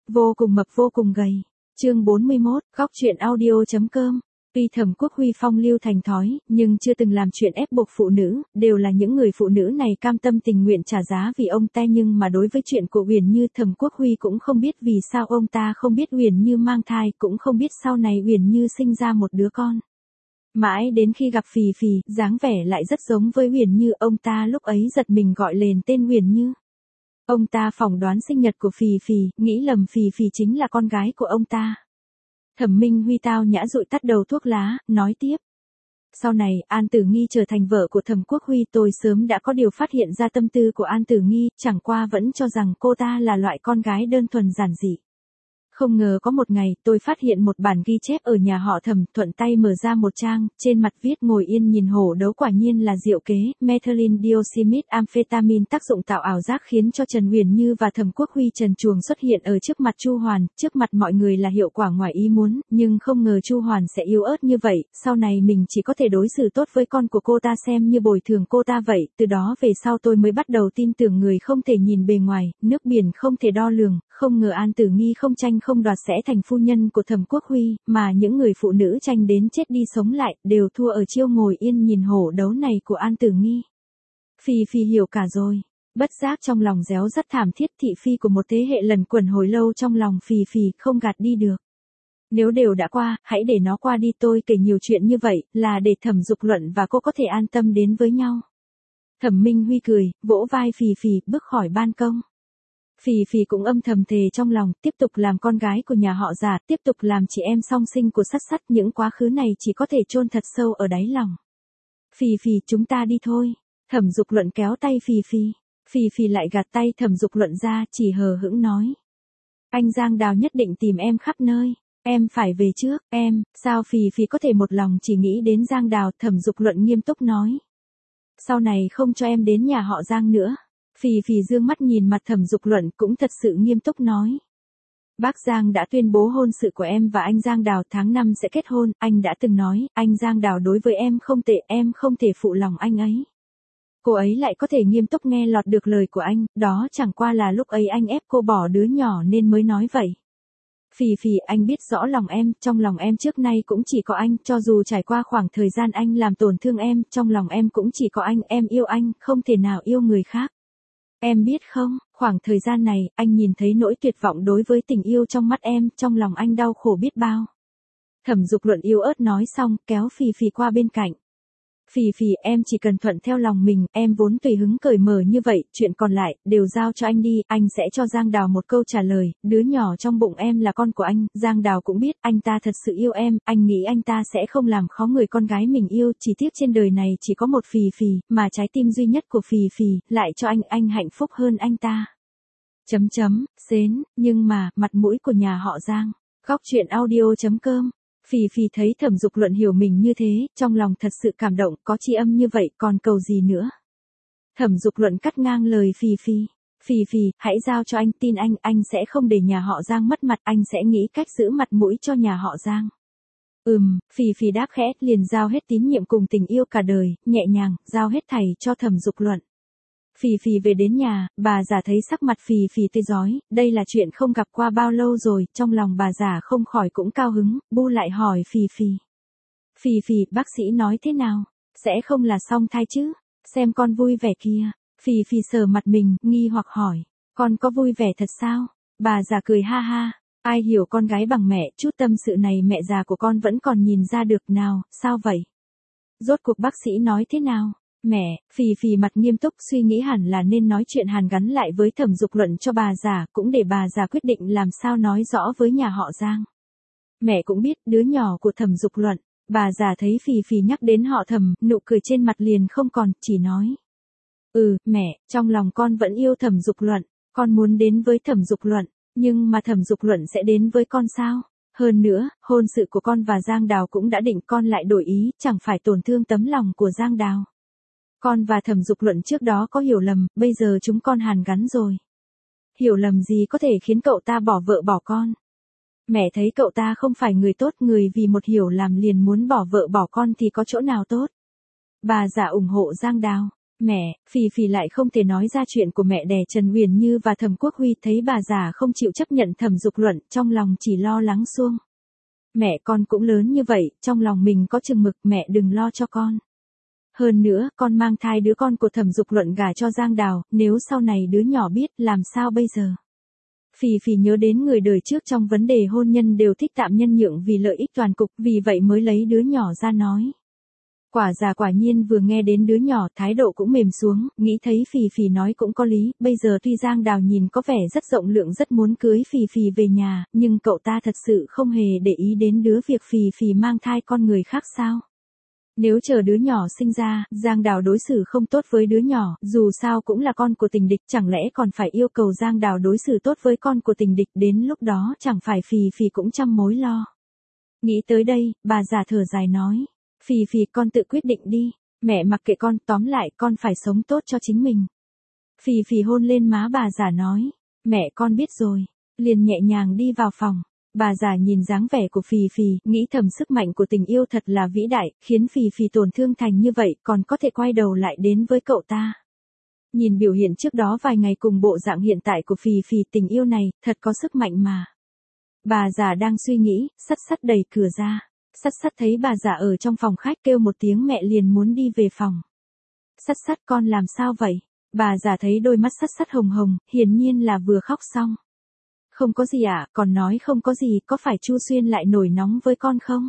Vô cùng mập vô cùng gầy. Chương 41, góc truyện audio.com. Tuy Thẩm Quốc Huy phong lưu thành thói, nhưng chưa từng làm chuyện ép buộc phụ nữ, đều là những người phụ nữ này cam tâm tình nguyện trả giá vì ông ta, nhưng mà đối với chuyện của Uyển Như, Thẩm Quốc Huy cũng không biết vì sao ông ta không biết Uyển Như mang thai, cũng không biết sau này Uyển Như sinh ra một đứa con. Mãi đến khi gặp Phì Phì, dáng vẻ lại rất giống với Uyển Như, ông ta lúc ấy giật mình gọi lên tên Uyển Như. Ông ta phỏng đoán sinh nhật của Phì Phì, nghĩ lầm Phì Phì chính là con gái của ông ta. Thẩm Minh Huy tao nhã dụi tắt đầu thuốc lá, nói tiếp. Sau này, An Tử Nghi trở thành vợ của Thẩm Quốc Huy, tôi sớm đã có điều phát hiện ra tâm tư của An Tử Nghi, chẳng qua vẫn cho rằng cô ta là loại con gái đơn thuần giản dị. Không ngờ có một ngày, tôi phát hiện một bản ghi chép ở nhà họ Thẩm, thuận tay mở ra một trang, trên mặt viết ngồi yên nhìn hổ đấu, quả nhiên là diệu kế, methylene dioxamide amphetamine tác dụng tạo ảo giác khiến cho Trần Uyển Như và Thẩm Quốc Huy trần truồng xuất hiện ở trước mặt Chu Hoàn, trước mặt mọi người là hiệu quả ngoài ý muốn, nhưng không ngờ Chu Hoàn sẽ yếu ớt như vậy, sau này mình chỉ có thể đối xử tốt với con của cô ta xem như bồi thường cô ta vậy, từ đó về sau tôi mới bắt đầu tin tưởng người không thể nhìn bề ngoài, nước biển không thể đo lường, không ngờ An Tử Nghi không tranh không đoạt sẽ thành phu nhân của Thẩm Quốc Huy, mà những người phụ nữ tranh đến chết đi sống lại, đều thua ở chiêu ngồi yên nhìn hổ đấu này của An Tử Nghi. Phì Phì hiểu cả rồi. Bất giác trong lòng réo rất thảm thiết, thị phi của một thế hệ lần quẩn hồi lâu trong lòng Phì Phì, không gạt đi được. Nếu đều đã qua, hãy để nó qua đi, tôi kể nhiều chuyện như vậy, là để Thẩm Dục Luận và cô có thể an tâm đến với nhau. Thẩm Minh Huy cười, vỗ vai Phì Phì, bước khỏi ban công. Phì Phì cũng âm thầm thề trong lòng, tiếp tục làm con gái của nhà họ Giả, tiếp tục làm chị em song sinh của Sắt Sắt, những quá khứ này chỉ có thể chôn thật sâu ở đáy lòng. Phì Phì, chúng ta đi thôi. Thẩm Dục Luận kéo tay Phì Phì. Phì Phì lại gạt tay Thẩm Dục Luận ra, chỉ hờ hững nói. Anh Giang Đào nhất định tìm em khắp nơi. Em phải về trước, em, sao Phì Phì có thể một lòng chỉ nghĩ đến Giang Đào, Thẩm Dục Luận nghiêm túc nói. Sau này không cho em đến nhà họ Giang nữa. Phì Phì dương mắt nhìn mặt Thẩm Dục Luận, cũng thật sự nghiêm túc nói. Bác Giang đã tuyên bố hôn sự của em và anh Giang Đào, tháng 5 sẽ kết hôn, anh đã từng nói, anh Giang Đào đối với em không tệ, em không thể phụ lòng anh ấy. Cô ấy lại có thể nghiêm túc nghe lọt được lời của anh, đó chẳng qua là lúc ấy anh ép cô bỏ đứa nhỏ nên mới nói vậy. Phì Phì, anh biết rõ lòng em, trong lòng em trước nay cũng chỉ có anh, cho dù trải qua khoảng thời gian anh làm tổn thương em, trong lòng em cũng chỉ có anh, yêu anh, không thể nào yêu người khác. Em biết không, khoảng thời gian này, anh nhìn thấy nỗi tuyệt vọng đối với tình yêu trong mắt em, trong lòng anh đau khổ biết bao. Thẩm Dục Luận yếu ớt nói xong, kéo Phì Phì qua bên cạnh. Phì Phì, em chỉ cần thuận theo lòng mình, em vốn tùy hứng cởi mở như vậy, chuyện còn lại, đều giao cho anh đi, anh sẽ cho Giang Đào một câu trả lời, đứa nhỏ trong bụng em là con của anh, Giang Đào cũng biết, anh ta thật sự yêu em, anh nghĩ anh ta sẽ không làm khó người con gái mình yêu, chỉ tiếc trên đời này chỉ có một Phì Phì, mà trái tim duy nhất của Phì Phì, lại cho anh hạnh phúc hơn anh ta. Xến, nhưng mà, mặt mũi của nhà họ Giang. Góc truyện audio.com. Phì Phì thấy Thẩm Dục Luận hiểu mình như thế, trong lòng thật sự cảm động, có tri âm như vậy, còn cầu gì nữa. Thẩm Dục Luận cắt ngang lời Phì Phì. Phì Phì, hãy giao cho anh, tin anh sẽ không để nhà họ Giang mất mặt, anh sẽ nghĩ cách giữ mặt mũi cho nhà họ Giang. Phì Phì đáp khẽ, liền giao hết tín nhiệm cùng tình yêu cả đời, nhẹ nhàng, giao hết thảy cho Thẩm Dục Luận. Phì Phì về đến nhà, bà già thấy sắc mặt Phì Phì tươi rói, đây là chuyện không gặp qua bao lâu rồi, trong lòng bà già không khỏi cũng cao hứng, bu lại hỏi Phì Phì. Phì Phì, bác sĩ nói thế nào? Sẽ không là song thai chứ? Xem con vui vẻ kia. Phì Phì sờ mặt mình, nghi hoặc hỏi, con có vui vẻ thật sao? Bà già cười ha ha, ai hiểu con gái bằng mẹ, chút tâm sự này mẹ già của con vẫn còn nhìn ra được nào, sao vậy? Rốt cuộc bác sĩ nói thế nào? Mẹ, Phì Phì mặt nghiêm túc suy nghĩ hẳn là nên nói chuyện hàn gắn lại với Thẩm Dục Luận cho bà già, cũng để bà già quyết định làm sao nói rõ với nhà họ Giang. Mẹ cũng biết, đứa nhỏ của Thẩm Dục Luận, bà già thấy Phì Phì nhắc đến họ Thẩm, nụ cười trên mặt liền không còn, chỉ nói. Mẹ, trong lòng con vẫn yêu Thẩm Dục Luận, con muốn đến với Thẩm Dục Luận, nhưng mà Thẩm Dục Luận sẽ đến với con sao? Hơn nữa, hôn sự của con và Giang Đào cũng đã định, con lại đổi ý, chẳng phải tổn thương tấm lòng của Giang Đào. Con và Thẩm Dục Luận trước đó có hiểu lầm, bây giờ chúng con hàn gắn rồi. Hiểu lầm gì có thể khiến cậu ta bỏ vợ bỏ con? Mẹ thấy cậu ta không phải người tốt, người vì một hiểu lầm liền muốn bỏ vợ bỏ con thì có chỗ nào tốt? Bà già ủng hộ Giang Đào. Mẹ, Phì Phì lại không thể nói ra chuyện của mẹ đẻ Trần Uyển Như và Thẩm Quốc Huy, thấy bà già không chịu chấp nhận Thẩm Dục Luận, trong lòng chỉ lo lắng suông. Mẹ con cũng lớn như vậy, trong lòng mình có chừng mực, mẹ đừng lo cho con. Hơn nữa, con mang thai đứa con của Thẩm Dục Luận gả cho Giang Đào, nếu sau này đứa nhỏ biết, làm sao bây giờ? Phì Phì nhớ đến người đời trước trong vấn đề hôn nhân đều thích tạm nhân nhượng vì lợi ích toàn cục, vì vậy mới lấy đứa nhỏ ra nói. Quả già quả nhiên vừa nghe đến đứa nhỏ, thái độ cũng mềm xuống, nghĩ thấy Phì Phì nói cũng có lý, bây giờ tuy Giang Đào nhìn có vẻ rất rộng lượng, rất muốn cưới Phì Phì về nhà, nhưng cậu ta thật sự không hề để ý đến việc Phì Phì mang thai con người khác sao? Nếu chờ đứa nhỏ sinh ra, Giang Đào đối xử không tốt với đứa nhỏ, dù sao cũng là con của tình địch, chẳng lẽ còn phải yêu cầu Giang Đào đối xử tốt với con của tình địch, đến lúc đó chẳng phải Phì Phì cũng trăm mối lo. Nghĩ tới đây, bà già thở dài nói. Phì Phì, con tự quyết định đi, mẹ mặc kệ con, tóm lại con phải sống tốt cho chính mình. Phì Phì hôn lên má bà già nói, mẹ con biết rồi, liền nhẹ nhàng đi vào phòng. Bà già nhìn dáng vẻ của Phì Phì, nghĩ thầm sức mạnh của tình yêu thật là vĩ đại, khiến Phì Phì tổn thương thành như vậy, còn có thể quay đầu lại đến với cậu ta. Nhìn biểu hiện trước đó vài ngày cùng bộ dạng hiện tại của Phì Phì, tình yêu này, thật có sức mạnh mà. Bà già đang suy nghĩ, sắt sắt đẩy cửa ra. Sắt sắt thấy bà già ở trong phòng khách kêu một tiếng mẹ liền muốn đi về phòng. Sắt sắt, con làm sao vậy? Bà già thấy đôi mắt sắt sắt hồng hồng, hiển nhiên là vừa khóc xong. Không có gì ạ, còn nói không có gì, có phải Chu Xuyên lại nổi nóng với con không?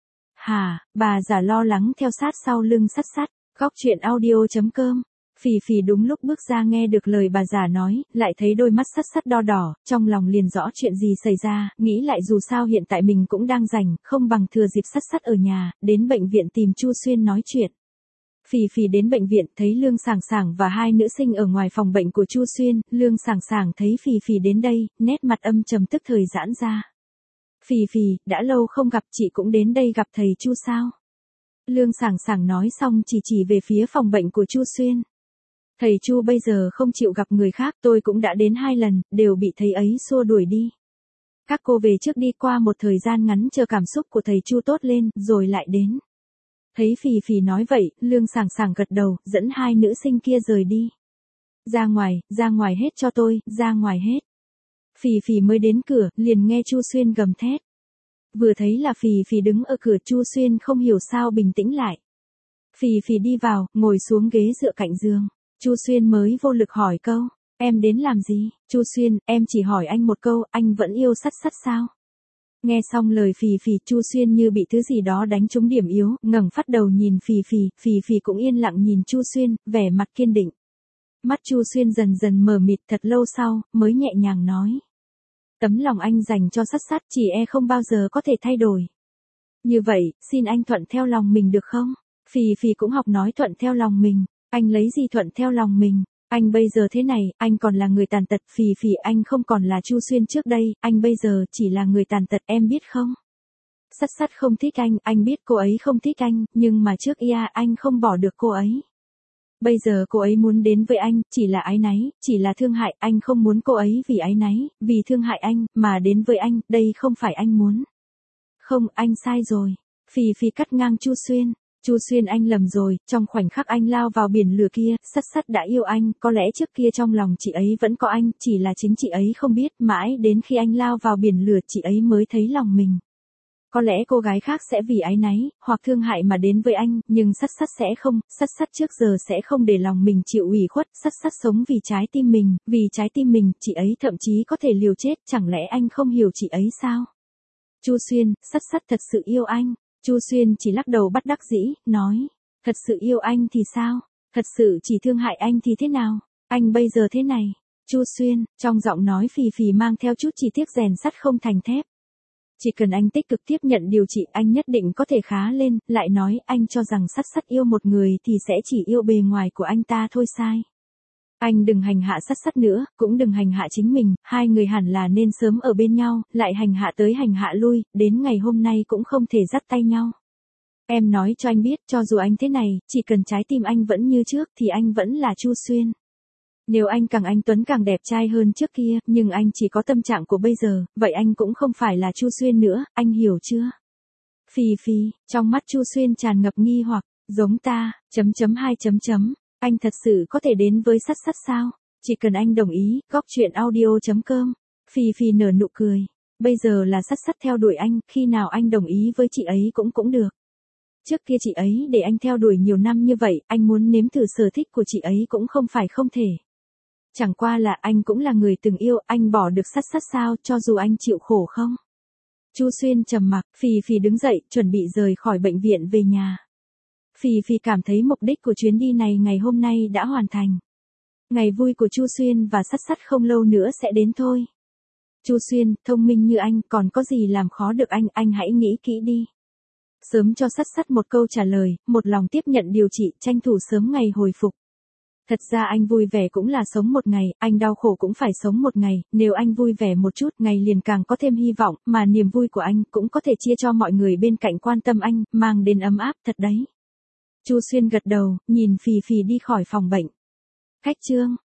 Hà, bà già lo lắng theo sát sau lưng sắt sắt. Góc chuyện audio.com. Phì Phì đúng lúc bước ra nghe được lời bà già nói, lại thấy đôi mắt sắt sắt đo đỏ, trong lòng liền rõ chuyện gì xảy ra, nghĩ lại dù sao hiện tại mình cũng đang rảnh, không bằng thừa dịp sắt sắt ở nhà, đến bệnh viện tìm Chu Xuyên nói chuyện. Phì Phì đến bệnh viện, thấy Lương Sảng Sảng và hai nữ sinh ở ngoài phòng bệnh của Chu Xuyên, Lương Sảng Sảng thấy Phì Phì đến đây, nét mặt âm trầm tức thời giãn ra. Phì Phì, đã lâu không gặp, chị cũng đến đây gặp thầy Chu sao? Lương Sảng Sảng nói xong chỉ về phía phòng bệnh của Chu Xuyên. Thầy Chu bây giờ không chịu gặp người khác, tôi cũng đã đến 2 lần, đều bị thầy ấy xua đuổi đi. Các cô về trước đi, qua một thời gian ngắn chờ cảm xúc của thầy Chu tốt lên, rồi lại đến. Thấy Phì Phì nói vậy, Lương Sảng Sảng gật đầu, dẫn hai nữ sinh kia rời đi. Ra ngoài hết cho tôi, ra ngoài hết. Phì Phì mới đến cửa, liền nghe Chu Xuyên gầm thét. Vừa thấy là Phì Phì đứng ở cửa, Chu Xuyên không hiểu sao bình tĩnh lại. Phì Phì đi vào, ngồi xuống ghế dựa cạnh giường. Chu Xuyên mới vô lực hỏi câu, em đến làm gì? Chu Xuyên, em chỉ hỏi anh một câu, anh vẫn yêu sắt sắt sao? Nghe xong lời Phì Phì, Chu Xuyên như bị thứ gì đó đánh trúng điểm yếu, ngẩng phát đầu nhìn Phì Phì cũng yên lặng nhìn Chu Xuyên, vẻ mặt kiên định. Mắt Chu Xuyên dần dần mờ mịt, thật lâu sau, mới nhẹ nhàng nói. Tấm lòng anh dành cho sắt sắt chỉ không bao giờ có thể thay đổi. Như vậy, xin anh thuận theo lòng mình được không? Phì Phì cũng học nói thuận theo lòng mình. Anh lấy gì thuận theo lòng mình? Anh bây giờ thế này, anh còn là người tàn tật. Phì Phì, anh không còn là Chu Xuyên trước đây, anh bây giờ chỉ là người tàn tật, em biết không? Sắt sắt không thích anh biết cô ấy không thích anh, nhưng mà trước anh không bỏ được cô ấy. Bây giờ cô ấy muốn đến với anh, chỉ là áy náy, chỉ là thương hại, anh không muốn cô ấy vì áy náy, vì thương hại anh, mà đến với anh, đây không phải anh muốn. Không, anh sai rồi. Phì Phì cắt ngang Chu Xuyên. Chu Xuyên, anh lầm rồi, trong khoảnh khắc anh lao vào biển lửa kia, sắt sắt đã yêu anh, có lẽ trước kia trong lòng chị ấy vẫn có anh, chỉ là chính chị ấy không biết, mãi đến khi anh lao vào biển lửa chị ấy mới thấy lòng mình. Có lẽ cô gái khác sẽ vì áy náy, hoặc thương hại mà đến với anh, nhưng sắt sắt sẽ không, sắt sắt trước giờ sẽ không để lòng mình chịu ủy khuất, sắt sắt sống vì trái tim mình, vì trái tim mình, chị ấy thậm chí có thể liều chết, chẳng lẽ anh không hiểu chị ấy sao? Chu Xuyên, sắt sắt thật sự yêu anh. Chu Xuyên chỉ lắc đầu bất đắc dĩ, nói, thật sự yêu anh thì sao? Thật sự chỉ thương hại anh thì thế nào? Anh bây giờ thế này. Chu Xuyên, trong giọng nói Phì Phì mang theo chút chi tiết rèn sắt không thành thép. Chỉ cần anh tích cực tiếp nhận điều trị, anh nhất định có thể khá lên, lại nói anh cho rằng sắt sắt yêu một người thì sẽ chỉ yêu bề ngoài của anh ta thôi sai. Anh đừng hành hạ sắt sắt nữa, cũng đừng hành hạ chính mình, hai người hẳn là nên sớm ở bên nhau, lại hành hạ tới hành hạ lui, đến ngày hôm nay cũng không thể dắt tay nhau. Em nói cho anh biết, cho dù anh thế này, chỉ cần trái tim anh vẫn như trước thì anh vẫn là Chu Xuyên. Nếu anh tuấn càng đẹp trai hơn trước kia, nhưng anh chỉ có tâm trạng của bây giờ, vậy anh cũng không phải là Chu Xuyên nữa, anh hiểu chưa? Phì Phì, trong mắt Chu Xuyên tràn ngập nghi hoặc, giống ta, .. Anh thật sự có thể đến với Sắt Sắt sao? Chỉ cần anh đồng ý, góc chuyện audio.com. Phì Phì nở nụ cười. Bây giờ là Sắt Sắt theo đuổi anh, khi nào anh đồng ý với chị ấy cũng được. Trước kia chị ấy để anh theo đuổi nhiều năm như vậy, anh muốn nếm thử sở thích của chị ấy cũng không phải không thể. Chẳng qua là anh cũng là người từng yêu, anh bỏ được Sắt Sắt sao, cho dù anh chịu khổ không? Chu Xuyên trầm mặc, Phì Phì đứng dậy, chuẩn bị rời khỏi bệnh viện về nhà. Phì Phì cảm thấy mục đích của chuyến đi này ngày hôm nay đã hoàn thành. Ngày vui của Chu Xuyên và Sắt Sắt không lâu nữa sẽ đến thôi. Chu Xuyên, thông minh như anh, còn có gì làm khó được anh hãy nghĩ kỹ đi. Sớm cho Sắt Sắt một câu trả lời, một lòng tiếp nhận điều trị, tranh thủ sớm ngày hồi phục. Thật ra anh vui vẻ cũng là sống một ngày, anh đau khổ cũng phải sống một ngày, nếu anh vui vẻ một chút, ngày liền càng có thêm hy vọng, mà niềm vui của anh cũng có thể chia cho mọi người bên cạnh quan tâm anh, mang đến ấm áp, thật đấy. Chu Xuyên gật đầu, nhìn Phì Phì đi khỏi phòng bệnh. Khách Trương.